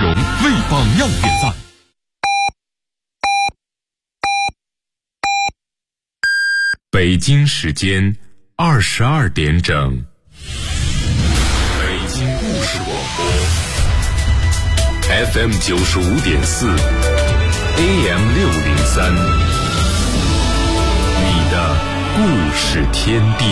容为榜样点赞。北京时间22点整，北京故事广播 FM 95.4 AM 603，你的故事天地。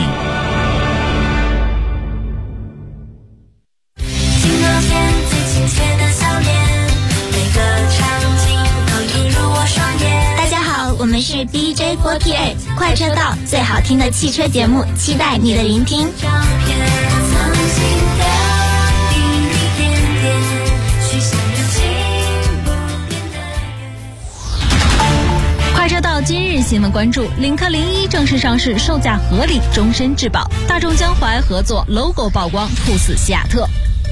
今天最亲切的笑脸，每个场景都映入我双眼。 大家好，我们是 DJ48 快车道，最好听的汽车节目，期待你的聆听。 照片藏心的一点点，许下有情不变的愿。 快车道今日新闻关注：领克01正式上市，售价合理，终身质保；大众江淮合作 logo 曝光，酷似西亚特。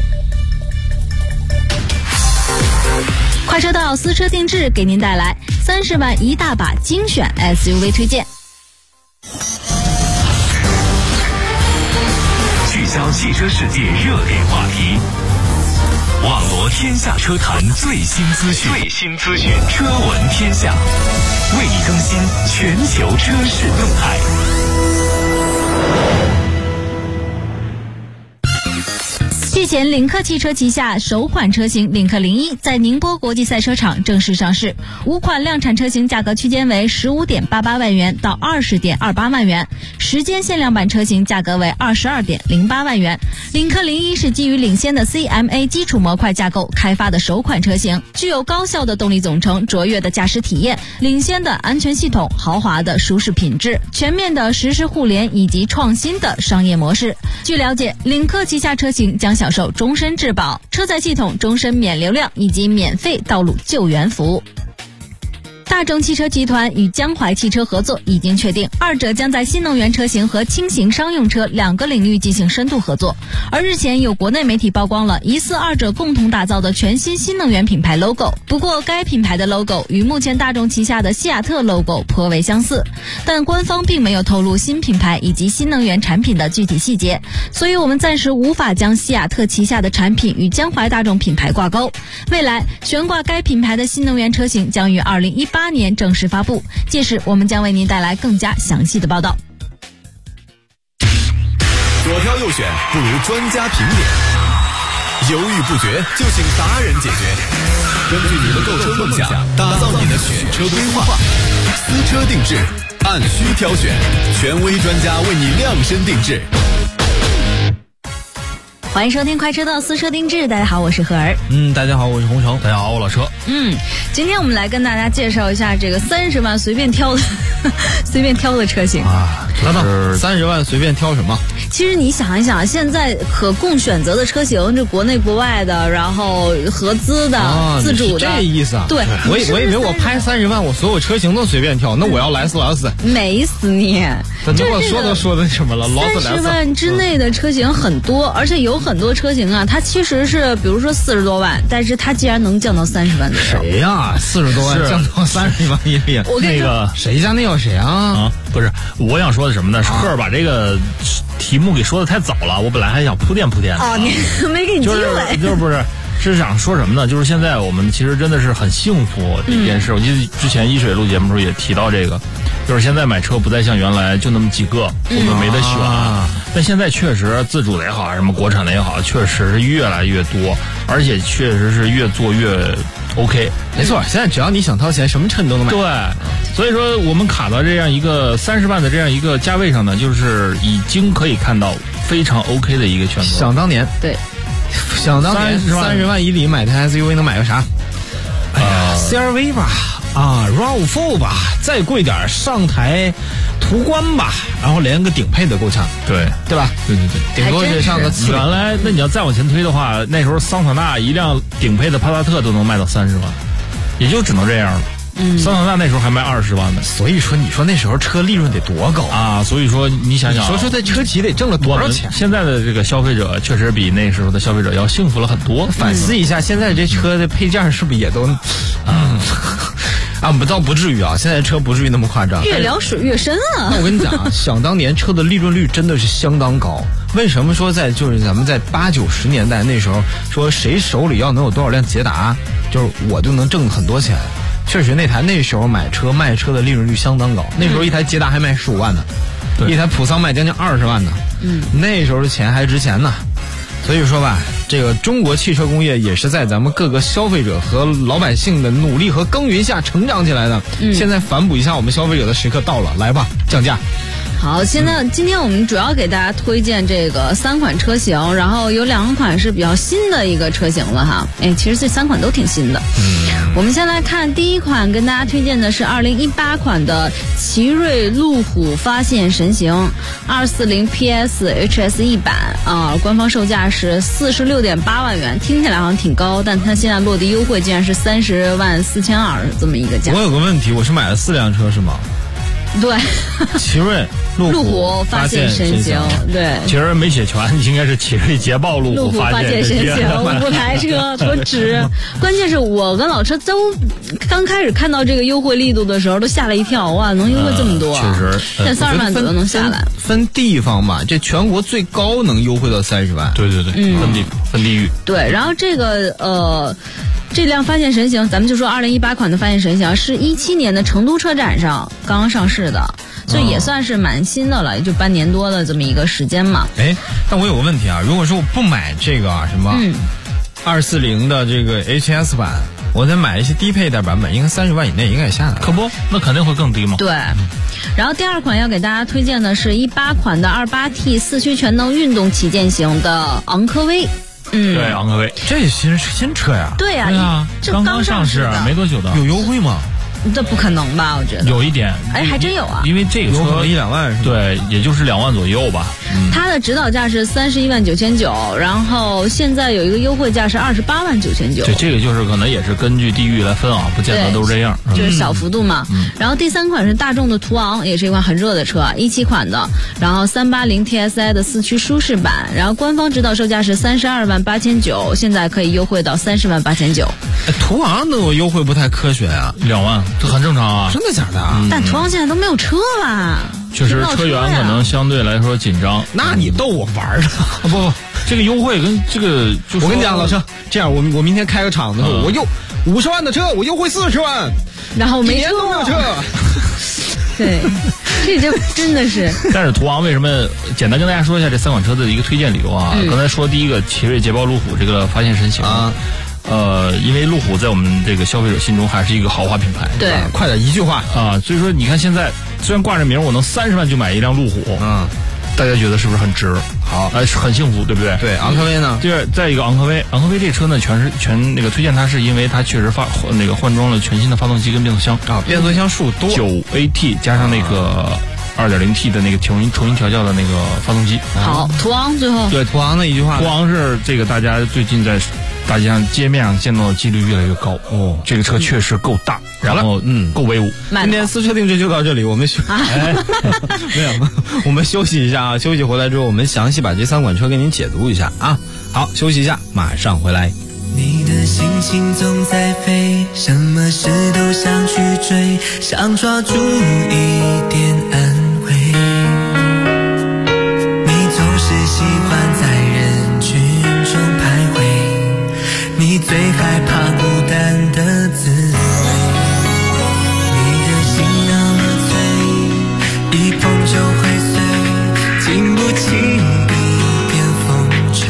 快车道私车定制给您带来30万一大把精选 SUV 推荐。 聚焦汽车世界热点话题，网罗天下车坛最新资讯，车闻天下，为你更新全球车市动态。 日前，领克汽车旗下首款车型领克01在宁波国际赛车场正式上市，5款量产车型价格区间为15.88万元到20.28万元，时间限量版车型价格为22.08万元。领克01是基于领先的 CMA 基础模块架构开发的首款车型，具有高效的动力总成、卓越的驾驶体验、领先的安全系统、豪华的舒适品质、全面的实时互联以及创新的商业模式。据了解，领克旗下车型将享受终身质保、车载系统终身免流量以及免费道路救援服务。大众汽车集团与江淮汽车合作已经确定，二者将在新能源车型和轻型商用车两个领域进行深度合作。而日前有国内媒体曝光了疑似二者共同打造的全新新能源品牌 logo， 不过该品牌的 logo 与目前大众旗下的西亚特 logo 颇为相似，但官方并没有透露新品牌以及新能源产品的具体细节，所以我们暂时无法将西亚特旗下的产品与江淮大众品牌挂钩。未来悬挂该品牌的新能源车型将于2018年正式发布，届时我们将为您带来更加详细的报道。 左挑右选不如专家评点，犹豫不决就请达人解决。根据你的购车梦想，打造你的选车规划，私车定制，按需挑选，权威专家为你量身定制。 欢迎收听快车道私车定制，大家好，我是何儿。 大家好，我是洪城。大家好，我老车。 今天我们来跟大家介绍一下这个30万随便挑的随便挑的车型啊。来吧，30万随便挑什么？ 其实你想一想，现在可供选择的车型，这国内国外的，然后合资的、自主的， 这意思啊？ 对， 我以为我拍30万，我所有车型都随便挑，那我要莱斯莱斯， 美死你！ 这我说的什么了 ？30万之内的车型很多，而且有很多车型啊，它其实是比如说40多万，但是它竟然能降到30万左右。 谁呀？40多万降到30万一里？ 我跟你说， 谁家那有谁啊？ 不是，我想说的什么呢？是赫尔把这个题目给说的太早了，我本来还想铺垫哦，你没给你机会， 就是不是。是想说什么呢？就是现在我们其实真的是很幸福这件事。我记得之前一水录节目的时候也提到这个，就是现在买车不再像原来就那么几个，我们没得选。但现在确实自主的也好，什么国产的也好，确实是越来越多，而且确实是越做越 OK。 没错，现在只要你想掏钱，什么车你都能买。 对，所以说我们卡到这样一个30万的这样一个价位上呢，就是已经可以看到非常 OK 的一个选择。 想当年， 对。 想当年30万以里买台 SUV 能买个啥？CR-V 吧，RAV4 吧，再贵点上台途观吧，然后连个顶配的够呛，对吧？ 对， 顶多是上个次。 原来那你要再往前推的话，那时候桑塔纳一辆顶配的帕萨特都能卖到30万，也就只能这样了。桑塔纳那时候还卖20万呢， 所以说你说那时候车利润得多高啊！所以说你想想， 说这车企得挣了多少钱？ 现在的这个消费者确实比那时候的消费者要幸福了很多。 反思一下，现在这车的配件是不是也都啊，倒不至于啊，现在车不至于那么夸张。 越聊水越深啊。 那我跟你讲啊，想当年车的利润率真的是相当高。为什么说就是咱们在80、90年代那时候说谁手里要能有多少辆捷达，就是我就能挣很多钱。确实那时候买车卖车的利润率相当高，那时候一台捷达还卖15万呢，一台普桑卖将近20万呢。那时候的钱还值钱呢。所以说吧，这个中国汽车工业也是在咱们各个消费者和老百姓的努力和耕耘下成长起来的。现在反哺一下我们消费者的时刻到了，来吧，降价。 好，今天我们主要给大家推荐这个3款车型，然后有2款是比较新的一个车型了哈。其实这3款都挺新的。我们先来看第一款，跟大家推荐的是2018款的奇瑞路虎发现神行240 PS HSE 版啊，官方售价是46.8万元，听起来好像挺高，但它现在落地优惠竟然是30万4200这么一个价。 我有个问题，我是买了4辆车是吗？ 对， 奇瑞路虎发现神行，对， 其实没写全，应该是奇瑞捷豹路虎发现神行 ，5台车多值。关键是我跟老车都刚开始看到这个优惠力度的时候都吓了一跳，哇，能优惠这么多， 确实， 现在30万左右能下来。 分地方吧，这全国最高能优惠到30万。 对，分地域。 对，然后这辆发现神行，咱们就说2018款的发现神行是17年的成都车展上刚刚上市的，所以也算是蛮新的了，也就半年多的这么一个时间嘛。 但我有个问题啊，如果说我不买这个什么240的这个 HS 版，我再买一些低配的版本，应该30万以内应该也下来了。 可不，那肯定会更低嘛。 对。然后第2款要给大家推荐的是18款的28T 4驱全能运动旗舰型的昂科威。 对，昂科威， 这也新车呀。 对呀，这刚上市没多久的。 有优惠吗？ 这不可能吧？我觉得有一点， 还真有啊！ 因为这个车 1-2万是吧？ 对，也就是2万左右吧。 它的指导价是31万9900，然后现在有一个优惠价是28万9900。 对，这个就是可能也是根据地域来分啊，不见得都是这样， 就是小幅度嘛。然后第3款是大众的途昂，也是一款很热的车，17款的，然后380 TSI 的4驱舒适版，然后官方指导售价是32万8900，现在可以优惠到30万8900。 途昂能有优惠不太科学啊 ，2万，这很正常啊。 真的假的啊？ 但途昂现在都没有车了。 确实，车源可能相对来说紧张。 那你逗我玩呢？ 不，这个优惠跟这个， 我跟你讲，老车，这样我明天开个厂子，我又50万的车，我优惠40万， 然后没车， 都没有车。 对，这就真的是。 但是途昂为什么？简单跟大家说一下这3款车的一个推荐理由啊。刚才说第一个，奇瑞捷豹路虎这个发现神行啊。因为路虎在我们这个消费者心中还是一个豪华品牌， 对， 快点一句话啊！所以说，你看现在虽然挂着名，我能30万就买一辆路虎，大家觉得是不是很值？ 好， 很幸福，对不对？ 对，昂科威呢？ 对，再一个昂科威这车呢，全那个推荐它是因为它确实换装了全新的发动机跟变速箱啊，变速箱数多 9AT 加上那个2.0T 的那个重新调教的那个发动机。 好，途昂最后对途昂的一句话， 途昂是这个大家最近在大街上街面上见到的几率越来越高哦，这个车确实够大，然后够威武。 今天私车定制就到这里，我们没有，我们休息一下啊，休息回来之后我们详细把这3款车给您解读一下啊。好，休息一下，马上回来。 你的心情总在飞，什么事都想去追，想抓住一点安慰。你总是喜欢在人群中徘徊，你最害怕孤单的滋味。你的心让了醉，一碰就会碎，经不起一点风吹。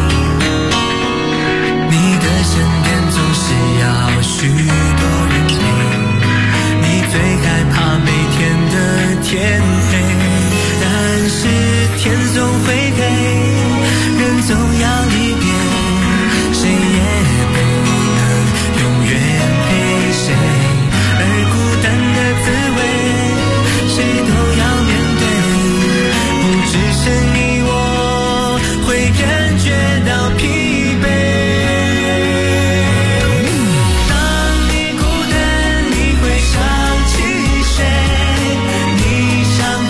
你的身边总是要许多人陪，你最害怕每天的天黑。但是天总会黑，人总要离别，谁也不能永远陪谁，而孤单的滋味谁都要面对，不只是你我会感觉到疲惫。当你孤单你会想起谁，你想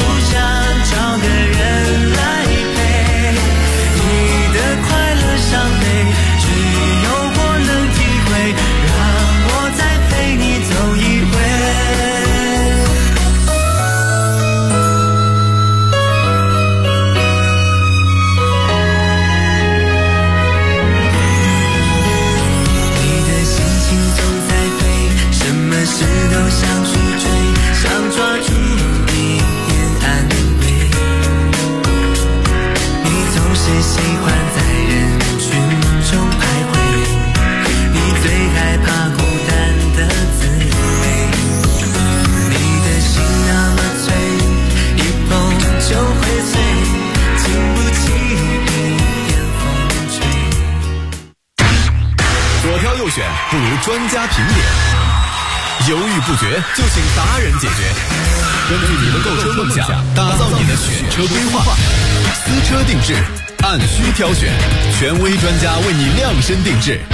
右选不如专家评点，犹豫不决就请达人解决。根据你的购车梦想，打造你的选车规划，私车定制，按需挑选，权威专家为你量身定制。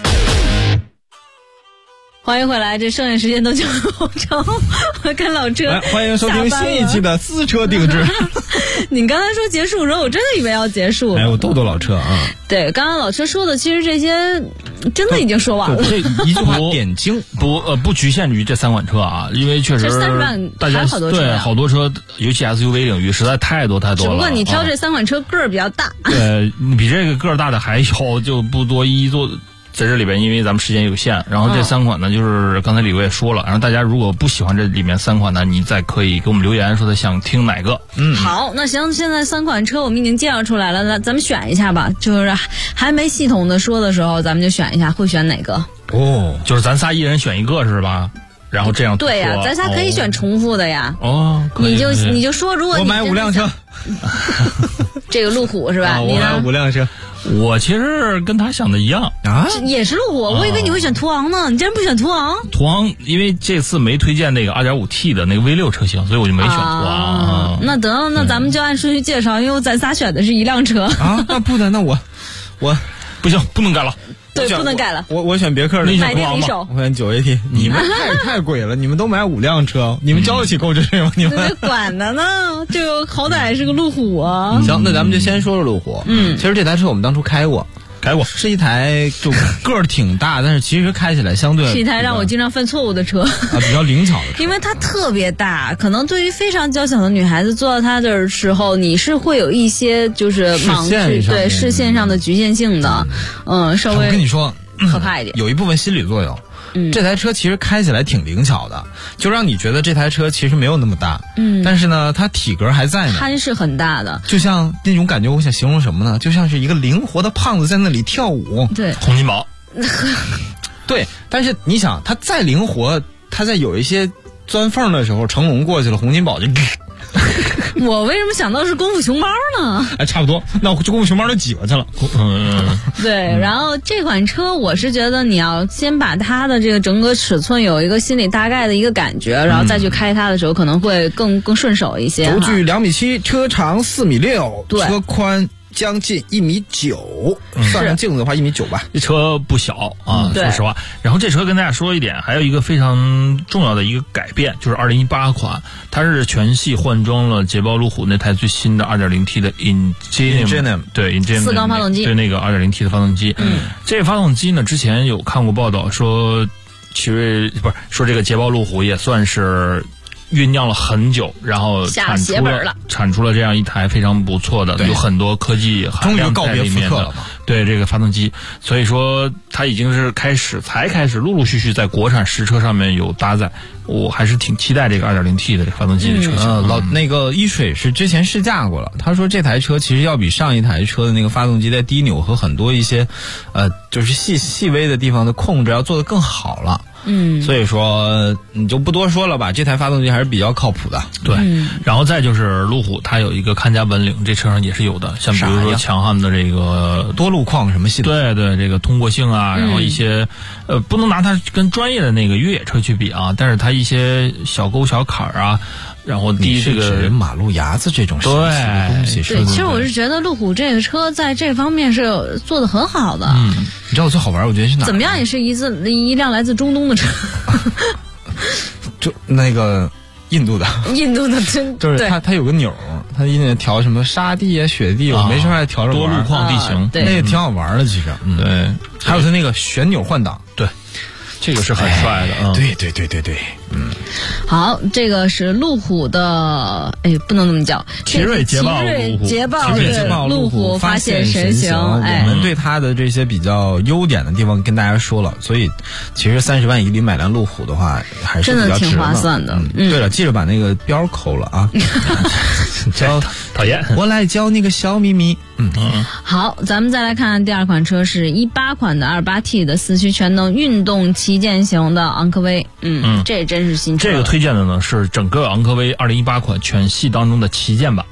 欢迎回来，这剩下时间都讲老程，我看老车。 欢迎收听新一期的私车定制。 你刚才说结束的时候，我真的以为要结束。 我逗逗老车啊。 对，刚刚老车说的，其实这些真的已经说完了。 这一句话点睛， 不局限于这3款车啊，因为确实 30万大家还有好多车对好多车，尤其 SUV 领域实在太多了。 只不过你挑这3款车个儿比较大。 对，比这个个儿大的还有，就不多一一做。在这里边，因为咱们时间有限，然后这3款呢，就是刚才李哥也说了，然后大家如果不喜欢这里面3款呢，你再可以给我们留言说他想听哪个。 好，那行，现在3款车我们已经介绍出来了，那咱们选一下吧，就是还没系统的说的时候，咱们就选一下，会选哪个？ 就是咱仨一人选一个是吧？然后这样对呀，咱仨可以选重复的呀。 可以你就说，如果我买5辆车， 这个路虎是吧？ 我买5辆车。 我其实跟他想的一样啊， 也是路虎。我以为你会选途昂呢，你竟然不选途昂？ 途昂，因为这次没推荐那个 2.5T 的那个 V6 车型，所以我就没选途昂。 那得，那咱们就按顺序介绍，因为咱仨选的是一辆车啊。那不的，那我不行，不能改了。 对，不能改了。 我选别克的， 买电离手。 我选9AT。你们太贵了，你们都买5辆车，你们交得起购置税吗？你们管的呢？这个好歹是个路虎啊。 行，那咱们就先说说路虎。其实这台车我们当初开过，是一台就个儿挺大，但是其实开起来相对是一台让我经常犯错误的车比较灵巧的车， 因为它特别大，可能对于非常娇小的女孩子坐到它的时候，你是会有一些就是视线上的局限性的，稍微我跟你说可怕一点， 有一部分心理作用。这台车其实开起来挺灵巧的，就让你觉得这台车其实没有那么大，但是呢，它体格还在呢， 它是很大的， 就像那种感觉，我想形容什么呢？就像是一个灵活的胖子在那里跳舞。 对， 洪金宝。 对，但是你想，它再灵活，它在有一些钻缝的时候，成龙过去了，洪金宝就。 我为什么想到是功夫熊猫呢？ 差不多，那功夫熊猫都挤过去了。 对，然后这款车我是觉得你要先把它的这个整个尺寸有一个心里大概的一个感觉，然后再去开它的时候可能会更顺手一些。 轴距2.7米，车长4.6米， 对， 车宽将近1.9米，算上镜子的话1.9米吧。 这车不小啊，说实话。然后这车跟大家说一点，还有一个非常重要的一个改变，就是2018款，它是全系换装了捷豹路虎那台最新的 2.0T 的 Ingenium， 对 Ingenium 4缸发动机， 对那个 2.0T 的发动机。这个发动机呢，之前有看过报道说，说这个捷豹路虎也算是酝酿了很久，然后产出了这样一台非常不错的，有很多科技含量在里面的，对这个发动机，所以说它已经是才开始陆陆续续在国产实车上面有搭载，我还是挺期待这个 2.0T 的这个发动机的车型。 那个一水是之前试驾过了，他说这台车其实要比上一台车的那个发动机在低扭和很多一些就是细微的地方的控制要做得更好了。所以说你就不多说了吧，这台发动机还是比较靠谱的。 对，然后再就是路虎它有一个看家本领，这车上也是有的，像比如说强悍的这个多路况什么系统， 对，这个通过性啊，然后一些不能拿它跟专业的那个越野车去比啊，但是它一些小沟小坎啊，然后这个马路牙子这种神奇的东西。 对，其实我是觉得路虎这个车在这方面是做得很好的。 你知道最好玩，我觉得是哪？ 怎么样也是一辆来自中东的车， 就那个印度的，就是它有个钮，它调什么沙地啊、雪地，我没事还调着多路况地形， 那也挺好玩的。其实， 对， 还有它那个旋钮换挡， 对。这个是很帅的， 对， 好，这个是路虎的，不能那么叫， 奇瑞捷豹路虎发现神行。 我们对它的这些比较优点的地方跟大家说了，所以其实30万以里买辆路虎的话，还是比较值真的挺划算的。 对了，记着把那个标扣了啊！ 讨厌， 我来教那个小咪咪。 好，咱们再来看第2款车是18款的 2.8T 的4驱全能运动旗舰型的昂科威。这也真是新车。 这个推荐的呢是整个昂科威2018款全系当中的旗舰版。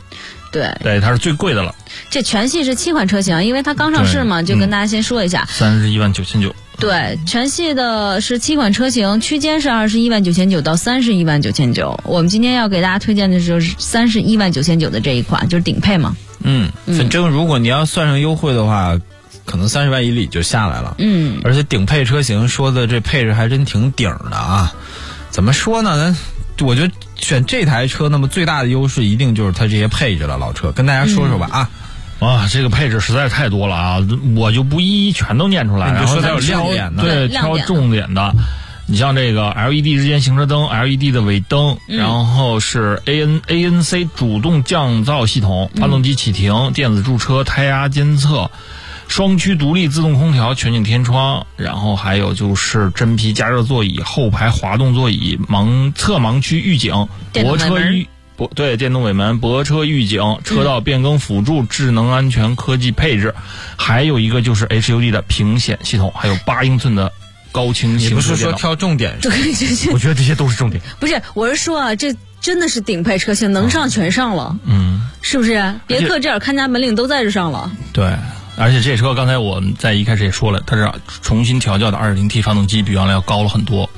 对，它是最贵的了。 这全系是7款车型，因为它刚上市嘛，就跟大家先说一下。 31.99万。 对，全系的是7款车型，区间是21.99万到31.99万。我们今天要给大家推荐的就是31.99万的这一款，就是顶配嘛。 反正如果你要算上优惠的话，可能30万以里就下来了。而且顶配车型说的这配置还真挺顶的啊。怎么说呢？我觉得选这台车，那么最大的优势一定就是它这些配置了。老车跟大家说说吧啊。 哇，这个配置实在是太多了啊！我就不一一全都念出来，然后再挑重点的。你像这个 LED 日间行车灯、LED 的尾灯，然后是 ANC 主动降噪系统、发动机启停、电子驻车、胎压监测、双区独立自动空调、全景天窗，然后还有就是真皮加热座椅、后排滑动座椅、侧盲区预警、泊车电动尾门、泊车预警、车道变更辅助、智能安全科技配置，还有一个就是 HUD 的屏显系统，还有8英寸的高清行车电脑。你不是说挑重点？ 我觉得这些都是重点。 不是，我是说啊，这真的是顶配车型，能上全上了。是不是？别克这点看家本领都在这上了。 对。而且这车刚才我们在一开始也说了，它是重新调教的 2.0T 发动机，比原来要高了很多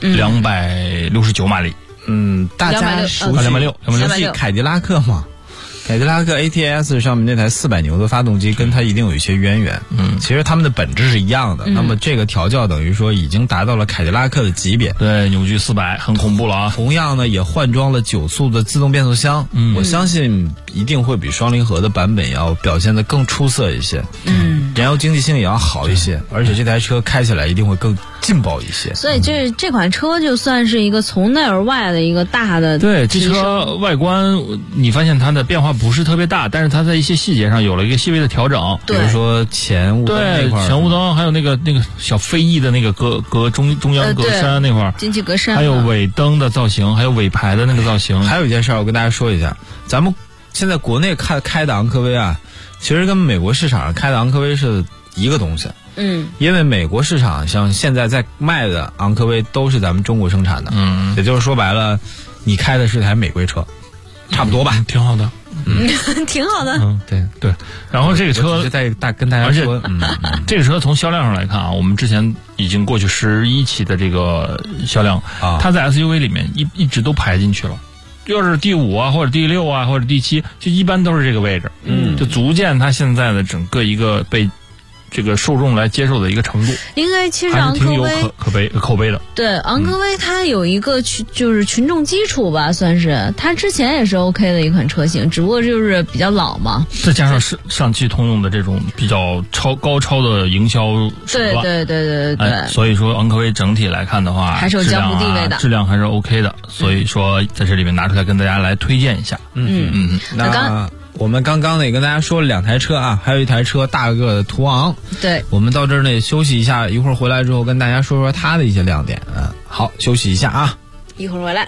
，269马力。 大家熟悉凯迪拉克吗？凯迪拉克 ATS 上面那台400牛的发动机跟它一定有一些渊源。其实它们的本质是一样的。那么这个调教等于说已经达到了凯迪拉克的级别。 对，扭矩400，很恐怖了啊！ 同样呢，也换装了9速的自动变速箱。我相信一定会比双离合的版本要表现得更出色一些。燃油经济性也要好一些，而且这台车开起来一定会更劲爆一些。 所以这款车就算是一个从内而外的一个大的对，这车外观你发现它的变化不是特别大，但是它在一些细节上有了一个细微的调整， 比如说前雾灯那块， 前雾灯还有那个小飞翼的那个中央格栅那块儿， 进气格栅， 还有尾灯的造型，还有尾排的那个造型。 还有一件事我跟大家说一下，咱们现在国内开的昂科威啊，其实跟美国市场上开的昂科威是一个东西。因为美国市场像现在在卖的昂科威都是咱们中国生产的。也就是说白了，你开的是台美规车，差不多吧？ 挺好的。 挺好的。 对。然后这个车跟大家说， 这个车从销量上来看啊，我们之前已经过去11期的这个销量，它在 SUV 里面一直都排进去了。要是第5啊，或者第6啊，或者第7，就一般都是这个位置。就足见它现在的整个一个被这个受众来接受的一个程度。 因为其实昂科威还是挺有口碑的。对， 昂科威它有一个就是群众基础吧，算是它之前也是 OK 的一款车型，只不过就是比较老嘛。 再加上上汽通用的这种比较高超的营销手段。 对。 所以说昂科威整体来看的话， 还是有江湖地位的， 质量还是 OK 的。所以说在这里面拿出来跟大家来推荐一下。 那我们刚刚呢也跟大家说了2台车啊，还有一台车大个的途昂。 对， 我们到这儿呢休息一下，一会儿回来之后跟大家说说它的一些亮点。好，休息一下啊， 一会儿回来。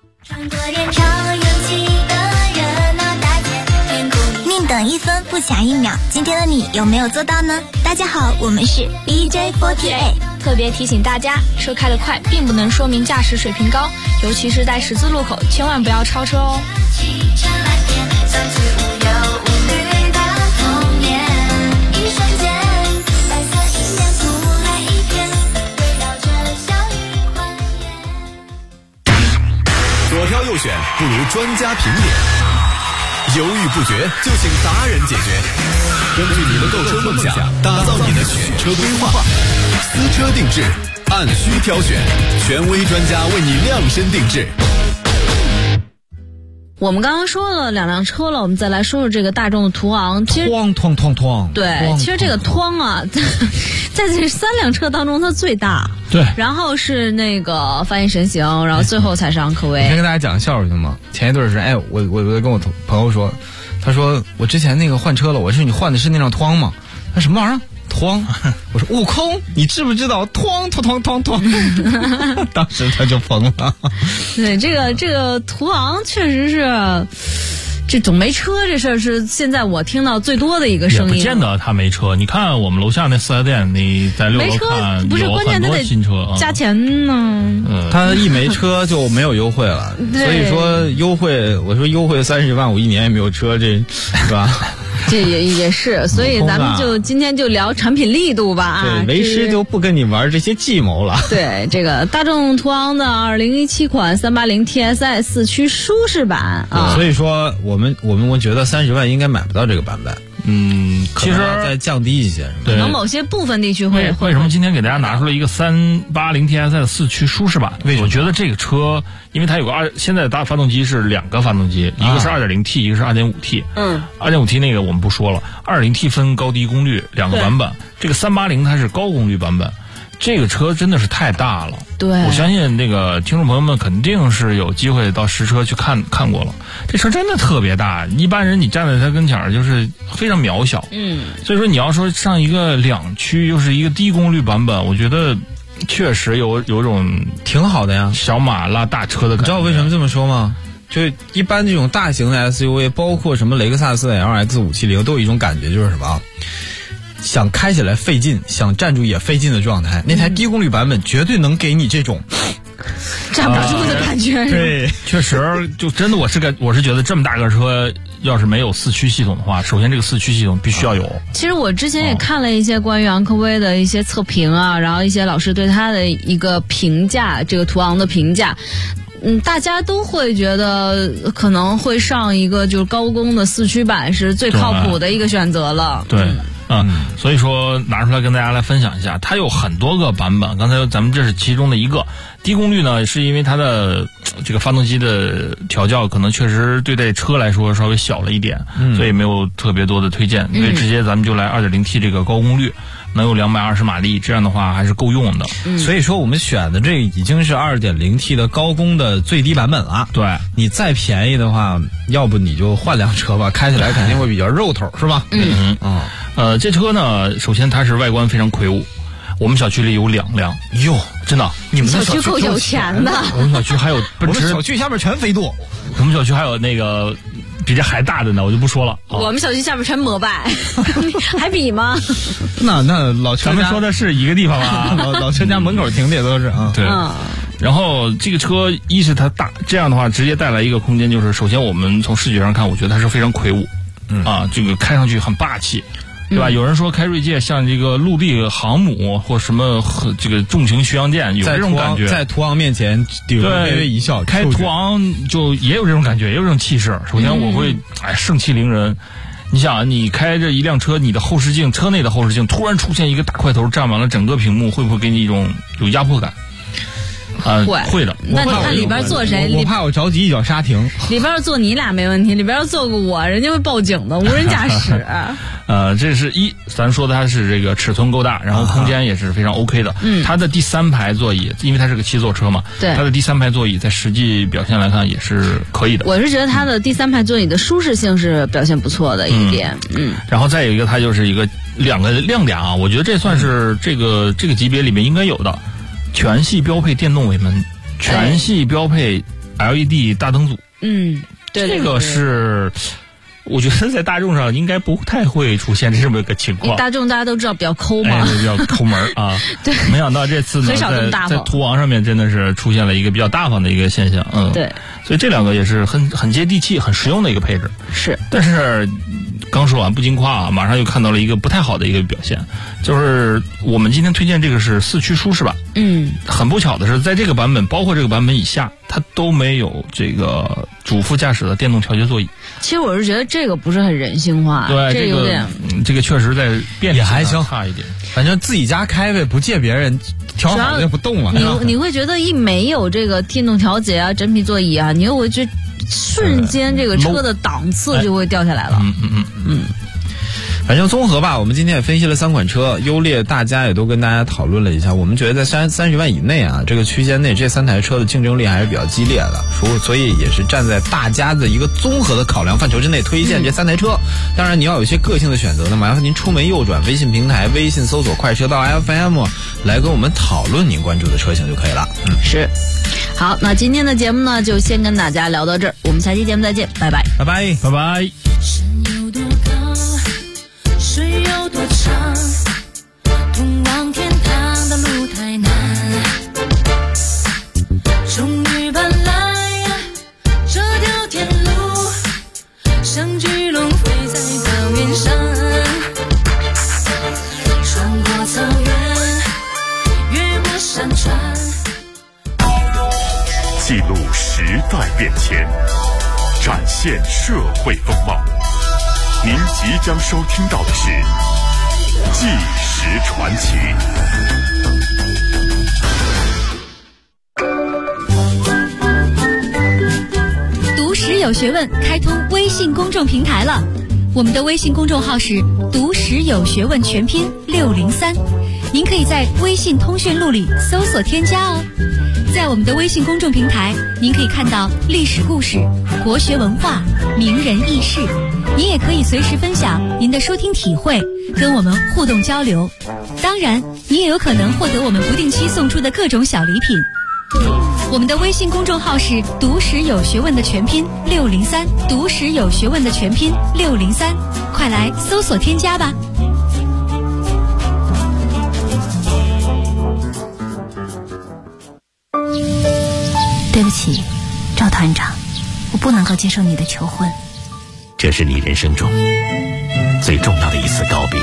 宁等1分不抢1秒，今天的你有没有做到呢？大家好，我们是 BJ48。 特别提醒大家，车开得快并不能说明驾驶水平高，尤其是在十字路口，千万不要超车哦。 左挑右选不如专家评点，犹豫不决就请达人解决。根据你的购车梦想，打造你的选车规划，私车定制，按需挑选，权威专家为你量身定制。 我们刚刚说了2辆车了，我们再来说说这个大众的途昂。其实对，其实这个途啊，在这3辆车当中它最大。 对， 然后是那个发现神行，然后最后才是昂科威。 我先跟大家讲个笑话行吗？前一段时间，我跟我朋友说，他说我之前那个换车了，我说你换的是那辆途吗？那什么玩意儿？途，我说悟空，你知不知道途？当时他就疯了。 对，这个途昂确实是这总没车这事儿是现在我听到最多的一个声音。 也不见得他没车，你看我们楼下那4S店，你在6楼看不是关键，他得新车加钱呢。 他一没车就没有优惠了，所以说优惠，我说优惠30万，我一年也没有车，这是吧？ 这也是，所以咱们就今天就聊产品力度吧啊。 对，为师就不跟你玩这些计谋了。 对，这个大众途昂的2017款380 TSI 4驱舒适版啊。 所以说我觉得30万应该买不到这个版本。 其实再降低一些， 可能某些部分地区会。 为什么今天给大家拿出了一个380 TSI 的4驱舒适版？我觉得这个车，因为它有个现在的发动机是2个发动机，一个是 2.0T， 一个是 2.5T。2.5T 那个我们不说了，2.0T 分高低功率2个版本，这个380它是高功率版本。这个车真的是太大了， 对， 我相信那个听众朋友们肯定是有机会到实车去看过了。这车真的特别大，一般人你站在它跟前就是非常渺小。所以说你要说上一个2驱又是一个低功率版本，我觉得确实有种挺好的呀， 小马拉大车的感觉。 你知道为什么这么说吗？就一般这种大型的 SUV， 包括什么雷克萨斯 LX570，都有一种感觉，就是什么？想开起来费劲，想站住也费劲的状态，那台低功率版本绝对能给你这种站不住的感觉。 对， 确实，就真的我是觉得这么大个车，要是没有4驱系统的话，首先这个4驱系统必须要有。 其实我之前也看了一些关于昂科威的一些测评啊，然后一些老师对它的一个评价，这个途昂的评价。大家都会觉得可能会上一个就是高功的4驱版是最靠谱的一个选择了。 对。所以说拿出来跟大家来分享一下，它有很多个版本，刚才咱们这是其中的一个。低功率呢，是因为它的这个发动机的调教可能确实对这车来说稍微小了一点，所以没有特别多的推荐，所以直接咱们就来 2.0T 这个高功率，能有220马力，这样的话还是够用的。 所以说我们选的这已经是 2.0T 的高功的最低版本了。 对， 你再便宜的话，要不你就换辆车吧，开起来肯定会比较肉头，是吧？ 这车呢，首先它是外观非常魁梧。我们小区里有2辆， 哟， 真的， 你们的小区够有钱的。 我们小区还有奔驰， 我们小区下面全飞度， 我们小区还有那个比这还大的呢，我就不说了。 我们小区下面全摩拜，还比吗？ 那老车家， 咱们说的是一个地方啊， 老车家门口停的也都是啊。 对。然后这个车一是它大，这样的话直接带来一个空间，就是首先我们从视觉上看，我觉得它是非常魁梧，这个开上去很霸气。对吧？有人说开锐界像这个陆地航母或什么这个重型巡洋舰，有这种感觉。 在途昂面前，顶微微一笑。 开途昂就也有这种感觉，也有这种气势。首先我会盛气凌人。你想，你开着一辆车，你的后视镜，车内的后视镜突然出现一个大块头占完了整个屏幕，会不会给你一种有压迫感？会的。 那你看里边坐谁？ 我怕我着急一脚刹停。 里边坐你俩没问题，里边要坐个我，人家会报警的，无人驾驶。 这是咱说的它是这个尺寸够大，然后空间也是非常 OK 的。它的第3排座椅，因为它是个7座车嘛， 对， 它的第3排座椅在实际表现来看也是可以的。 我是觉得它的第3排座椅的舒适性是表现不错的一点。 然后再有一个，它就是2个亮点啊，我觉得这算是这个级别里面应该有的。全系标配电动尾门，全系标配 LED 大灯组。 对， 这个是我觉得在大众上应该不太会出现这么一个情况。 大众大家都知道比较抠嘛， 比较抠门啊。 对， 没想到这次呢，在途昂上面真的是出现了一个比较大方的一个现象。 对， 所以这2个也是很接地气、很实用的一个配置。 是， 但是刚说完不禁夸啊，马上又看到了一个不太好的一个表现，就是我们今天推荐这个是4驱舒适版。很不巧的是，在这个版本，包括这个版本以下，它都没有这个主副驾驶的电动调节座椅。 其实我是觉得这个不是很人性化， 对， 这有点， 这个确实在便利也还行， 差一点。 反正自己家开呗，不借别人调好就不动了。 你会觉得一没有这个电动调节啊、真皮座椅啊，你又会觉得瞬间这个车的档次就会掉下来了。 反正综合吧，我们今天也分析了3款车优劣，大家也都跟大家讨论了一下。我们觉得在30万以内啊，这个区间内这3台车的竞争力还是比较激烈的，所以也是站在大家的一个综合的考量范畴之内推荐这3台车。当然你要有一些个性的选择呢，麻烦您出门右转微信平台，微信搜索快车道 FM 来跟我们讨论您关注的车型就可以了。 是。好，那今天的节目呢就先跟大家聊到这儿，我们下期节目再见，拜拜， 拜拜， 拜拜。 山有多高，水有多长，通往天堂的路太难。终于奔来这条天路，像巨龙飞在高原上，穿过草原，越过山川， 记录时代变迁，展现社会风貌。您即将收听到的是《纪实传奇》。 读史有学问开通微信公众平台了，我们的微信公众号是读史有学问全拼603，您可以在微信通讯录里搜索添加哦。在我们的微信公众平台，您可以看到历史故事、国学文化、名人轶事，您也可以随时分享您的收听体会，跟我们互动交流。当然，您也有可能获得我们不定期送出的各种小礼品。我们的微信公众号是读史有学问的全拼603，读史有学问的全拼603，快来搜索添加吧。 对不起，赵团长，我不能够接受你的求婚。 这是你人生中最重要的一次告别，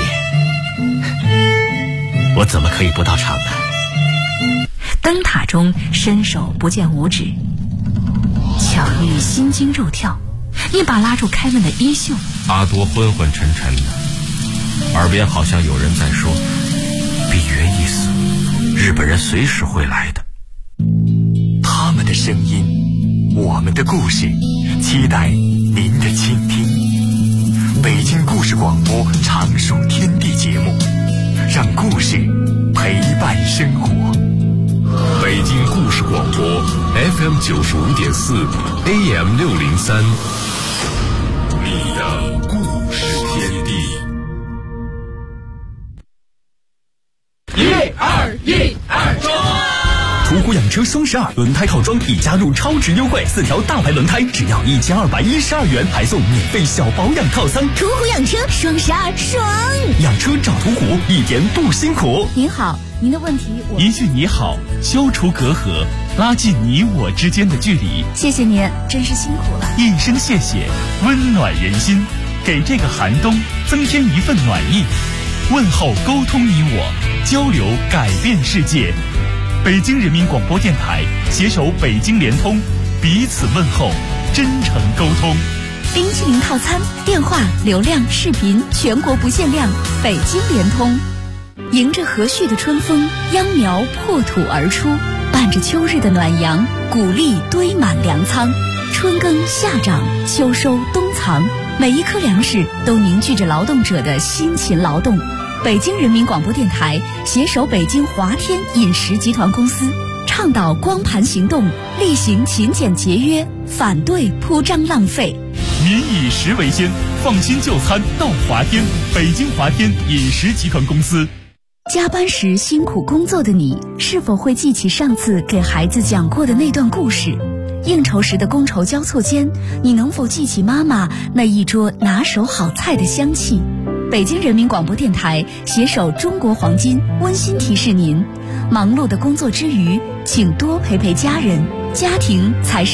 我怎么可以不到场呢？ 灯塔中伸手不见五指，巧遇心惊肉跳，一把拉住凯文的衣袖。 阿多昏昏沉沉的，耳边好像有人在说：“比约一死，日本人随时会来的。” 他们的声音，我们的故事，期待您的倾听。北京故事广播常熟天地节目，让故事陪伴生活。 北京故事广播 FM 95.4 AM 603，你的故事天地。 1、2、1、2中！途虎养车双12轮胎套装已加入超值优惠，4条大牌轮胎只要1212元，还送免费小保养套餐。 途虎养车双12爽！ 养车找途虎，一点不辛苦。 您好，您的问题我一句你好，消除隔阂，拉近你我之间的距离。 谢谢您，真是辛苦了。 一声谢谢，温暖人心，给这个寒冬增添一份暖意。问候沟通你我，交流改变世界。北京人民广播电台携手北京联通，彼此问候，真诚沟通。 冰淇淋套餐，电话、流量、视频全国不限量，北京联通。迎着和煦的春风，秧苗破土而出，伴着秋日的暖阳，谷粒堆满粮仓。春耕夏长，秋收冬藏，每一颗粮食都凝聚着劳动者的辛勤劳动。北京人民广播电台携手北京华天饮食集团公司，倡导光盘行动，厉行勤俭节约，反对铺张浪费。 民以食为先，放心就餐到华天，北京华天饮食集团公司。 加班时辛苦工作的你，是否会记起上次给孩子讲过的那段故事？应酬时的觥筹交错间，你能否记起妈妈那一桌拿手好菜的香气？北京人民广播电台携手中国黄金温馨提示您：忙碌的工作之余，请多陪陪家人，家庭才是